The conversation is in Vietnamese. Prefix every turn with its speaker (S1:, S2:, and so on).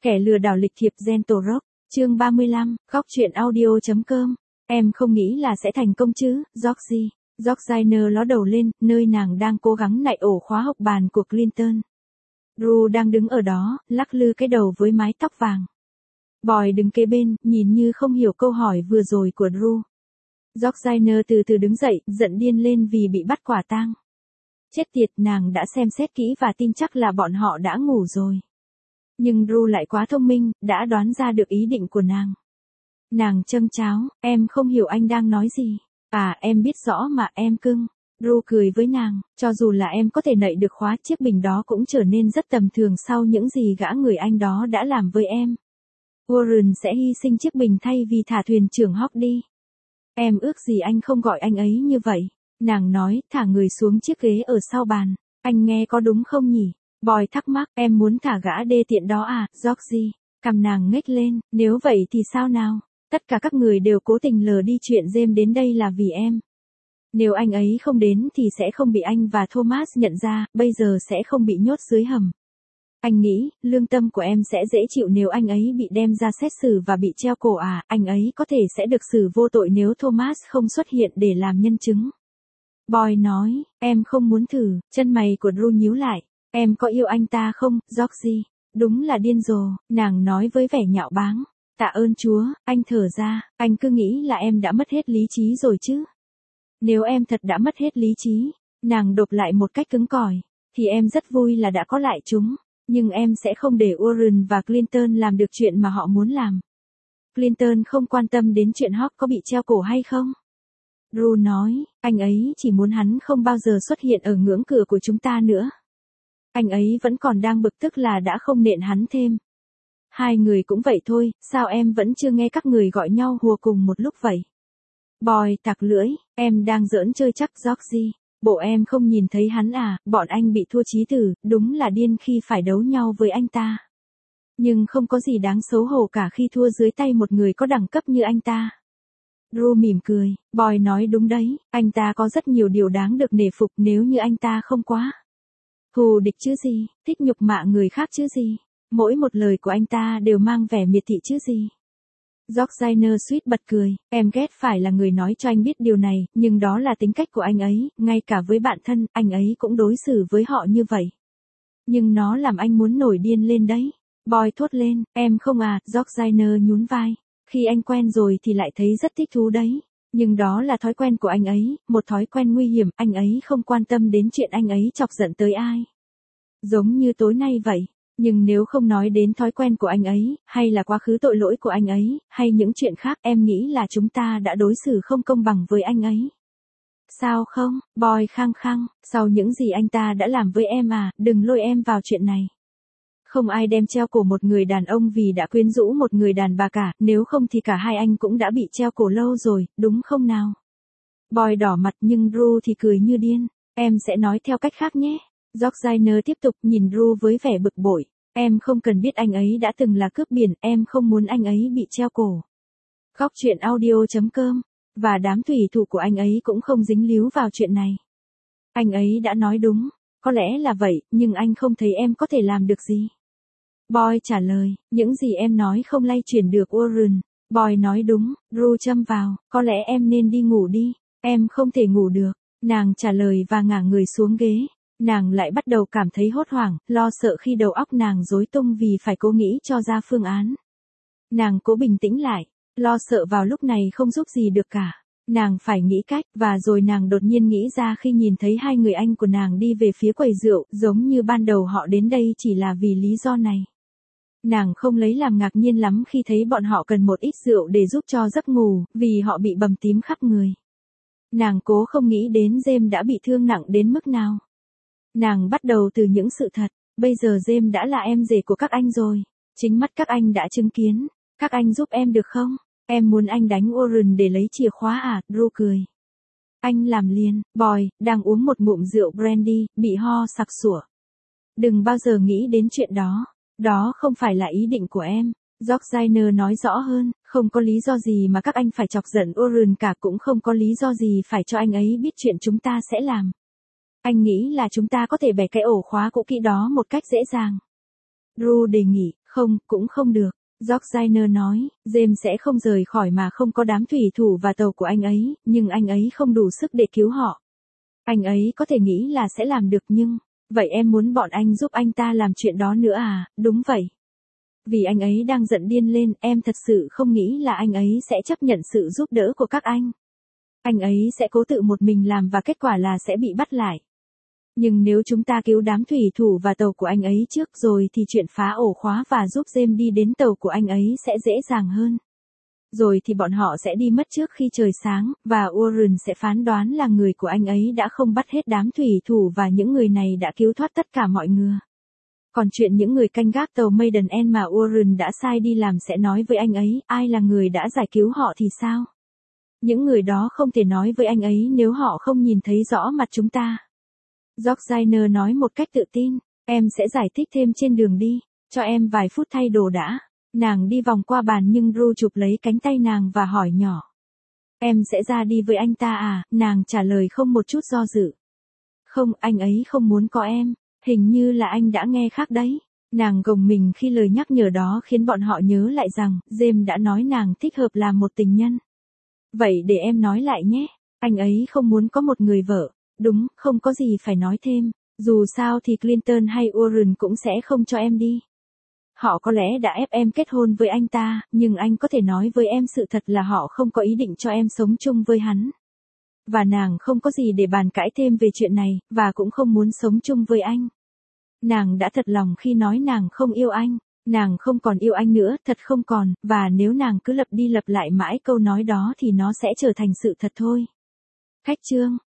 S1: Kẻ lừa đảo lịch thiệp Gentle Rock, chương 35, góc truyện audio.com. Em không nghĩ là sẽ thành công chứ, Georgie. Georgina ló đầu lên, nơi nàng đang cố gắng nạy ổ khóa học bàn của Clinton. Drew đang đứng ở đó, lắc lư cái đầu với mái tóc vàng. Boy đứng kế bên, nhìn như không hiểu câu hỏi vừa rồi của Drew. Georgina từ từ đứng dậy, giận điên lên vì bị bắt quả tang. Chết tiệt, nàng đã xem xét kỹ và tin chắc là bọn họ đã ngủ rồi. Nhưng Drew lại quá thông minh, đã đoán ra được ý định của nàng. Nàng châm cháo, em không hiểu anh đang nói gì. À, em biết rõ mà em cưng. Drew cười với nàng, cho dù là em có thể nạy được khóa chiếc bình đó cũng trở nên rất tầm thường sau những gì gã người Anh đó đã làm với em. Warren sẽ hy sinh chiếc bình thay vì thả thuyền trưởng Hawk đi. Em ước gì anh không gọi anh ấy như vậy. Nàng nói, thả người xuống chiếc ghế ở sau bàn. Anh nghe có đúng không nhỉ? Boy thắc mắc, em muốn thả gã đê tiện đó à, Georgie? Cằm nàng ngếch lên, nếu vậy thì sao nào? Tất cả các người đều cố tình lờ đi chuyện James đến đây là vì em. Nếu anh ấy không đến thì sẽ không bị anh và Thomas nhận ra, bây giờ sẽ không bị nhốt dưới hầm. Anh nghĩ, lương tâm của em sẽ dễ chịu nếu anh ấy bị đem ra xét xử và bị treo cổ à, anh ấy có thể sẽ được xử vô tội nếu Thomas không xuất hiện để làm nhân chứng. Boy nói, em không muốn thử, chân mày của Drew nhíu lại. Em có yêu anh ta không, Georgie? Đúng là điên rồ, nàng nói với vẻ nhạo báng. Tạ ơn Chúa, anh thở ra, anh cứ nghĩ là em đã mất hết lý trí rồi chứ. Nếu em thật đã mất hết lý trí, nàng đột lại một cách cứng cỏi, thì em rất vui là đã có lại chúng. Nhưng em sẽ không để Warren và Clinton làm được chuyện mà họ muốn làm. Clinton không quan tâm đến chuyện Hawk có bị treo cổ hay không. Drew nói, anh ấy chỉ muốn hắn không bao giờ xuất hiện ở ngưỡng cửa của chúng ta nữa. Anh ấy vẫn còn đang bực tức là đã không nện hắn thêm. Hai người cũng vậy thôi, sao em vẫn chưa nghe các người gọi nhau hùa cùng một lúc vậy? Boy tặc lưỡi, em đang giỡn chơi chắc Georgie. Bộ em không nhìn thấy hắn à, bọn anh bị thua chí tử, đúng là điên khi phải đấu nhau với anh ta. Nhưng không có gì đáng xấu hổ cả khi thua dưới tay một người có đẳng cấp như anh ta. Drew mỉm cười, Boy nói đúng đấy, anh ta có rất nhiều điều đáng được nể phục nếu như anh ta không quá thù địch chứ gì, thích nhục mạ người khác chứ gì. Mỗi một lời của anh ta đều mang vẻ miệt thị chứ gì. Georgina suýt bật cười, em ghét phải là người nói cho anh biết điều này, nhưng đó là tính cách của anh ấy, ngay cả với bạn thân, anh ấy cũng đối xử với họ như vậy. Nhưng nó làm anh muốn nổi điên lên đấy. Boy thốt lên, em không à, Georgina nhún vai. Khi anh quen rồi thì lại thấy rất thích thú đấy. Nhưng đó là thói quen của anh ấy, một thói quen nguy hiểm, anh ấy không quan tâm đến chuyện anh ấy chọc giận tới ai. Giống như tối nay vậy. Nhưng nếu không nói đến thói quen của anh ấy, hay là quá khứ tội lỗi của anh ấy, hay những chuyện khác, em nghĩ là chúng ta đã đối xử không công bằng với anh ấy. Sao không? Boy khăng khăng, sau những gì anh ta đã làm với em à, đừng lôi em vào chuyện này. Không ai đem treo cổ một người đàn ông vì đã quyến rũ một người đàn bà cả, nếu không thì cả hai anh cũng đã bị treo cổ lâu rồi, đúng không nào? Boy đỏ mặt nhưng Drew thì cười như điên, em sẽ nói theo cách khác nhé. Georgina tiếp tục nhìn Drew với vẻ bực bội. Em không cần biết anh ấy đã từng là cướp biển, em không muốn anh ấy bị treo cổ. Góc truyện audio.com. Và đám thủy thủ của anh ấy cũng không dính líu vào chuyện này. Anh ấy đã nói đúng, có lẽ là vậy, nhưng anh không thấy em có thể làm được gì. Boy trả lời, những gì em nói không lay chuyển được Warren. Boy nói đúng, Drew châm vào, có lẽ em nên đi ngủ đi, em không thể ngủ được. Nàng trả lời và ngả người xuống ghế. Nàng lại bắt đầu cảm thấy hốt hoảng, lo sợ khi đầu óc nàng rối tung vì phải cố nghĩ cho ra phương án. Nàng cố bình tĩnh lại, lo sợ vào lúc này không giúp gì được cả. Nàng phải nghĩ cách, và rồi nàng đột nhiên nghĩ ra khi nhìn thấy hai người anh của nàng đi về phía quầy rượu, giống như ban đầu họ đến đây chỉ là vì lý do này. Nàng không lấy làm ngạc nhiên lắm khi thấy bọn họ cần một ít rượu để giúp cho giấc ngủ, vì họ bị bầm tím khắp người. Nàng cố không nghĩ đến James đã bị thương nặng đến mức nào. Nàng bắt đầu từ những sự thật, bây giờ James đã là em rể của các anh rồi. Chính mắt các anh đã chứng kiến, các anh giúp em được không? Em muốn anh đánh Warren để lấy chìa khóa à, Drew cười. Anh làm liền, Boy, đang uống một ngụm rượu brandy, bị ho sặc sủa. Đừng bao giờ nghĩ đến chuyện đó, đó không phải là ý định của em. Georgina nói rõ hơn, không có lý do gì mà các anh phải chọc giận Warren cả, cũng không có lý do gì phải cho anh ấy biết chuyện chúng ta sẽ làm. Anh nghĩ là chúng ta có thể bẻ cái ổ khóa cũ kỹ đó một cách dễ dàng. Drew đề nghị, Không, cũng không được. Georgina nói, James sẽ không rời khỏi mà không có đám thủy thủ và tàu của anh ấy, nhưng anh ấy không đủ sức để cứu họ. Anh ấy có thể nghĩ là sẽ làm được nhưng, vậy em muốn bọn anh giúp anh ta làm chuyện đó nữa à? Đúng vậy. Vì anh ấy đang giận điên lên, em thật sự không nghĩ là anh ấy sẽ chấp nhận sự giúp đỡ của các anh. Anh ấy sẽ cố tự một mình làm và kết quả là sẽ bị bắt lại. Nhưng nếu chúng ta cứu đám thủy thủ và tàu của anh ấy trước rồi thì chuyện phá ổ khóa và giúp James đi đến tàu của anh ấy sẽ dễ dàng hơn. Rồi thì bọn họ sẽ đi mất trước khi trời sáng, và Warren sẽ phán đoán là người của anh ấy đã không bắt hết đám thủy thủ và những người này đã cứu thoát tất cả mọi người. Còn chuyện những người canh gác tàu Maiden mà Warren đã sai đi làm sẽ nói với anh ấy, ai là người đã giải cứu họ thì sao? Những người đó không thể nói với anh ấy nếu họ không nhìn thấy rõ mặt chúng ta. Georgina nói một cách tự tin, em sẽ giải thích thêm trên đường đi, cho em vài phút thay đồ đã. Nàng đi vòng qua bàn nhưng Drew chụp lấy cánh tay nàng và hỏi nhỏ. Em sẽ ra đi với anh ta à? Nàng trả lời không một chút do dự. Không, anh ấy không muốn có em, hình như là anh đã nghe khác đấy. Nàng gồng mình khi lời nhắc nhở đó khiến bọn họ nhớ lại rằng, James đã nói nàng thích hợp làm một tình nhân. Vậy để em nói lại nhé, anh ấy không muốn có một người vợ. Đúng, không có gì phải nói thêm, dù sao thì Clinton hay Warren cũng sẽ không cho em đi. Họ có lẽ đã ép em kết hôn với anh ta, nhưng anh có thể nói với em sự thật là họ không có ý định cho em sống chung với hắn. Và nàng không có gì để bàn cãi thêm về chuyện này, và cũng không muốn sống chung với anh. Nàng đã thật lòng khi nói nàng không yêu anh, nàng không còn yêu anh nữa, thật không còn, và nếu nàng cứ lặp đi lặp lại mãi câu nói đó thì nó sẽ trở thành sự thật thôi. Khách chương